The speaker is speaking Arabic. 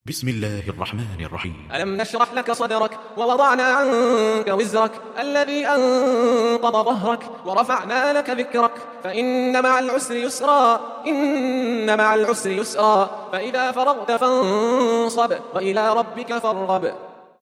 بسم الله الرحمن الرحيم. ألم نشرح لك صدرك ووضعنا عنك وزرك الذي أنقض ظهرك ورفعنا لك ذكرك فإن مع العسر يسرا إن مع العسر يسرا فإذا فرغت فانصب وإلى ربك فارغب.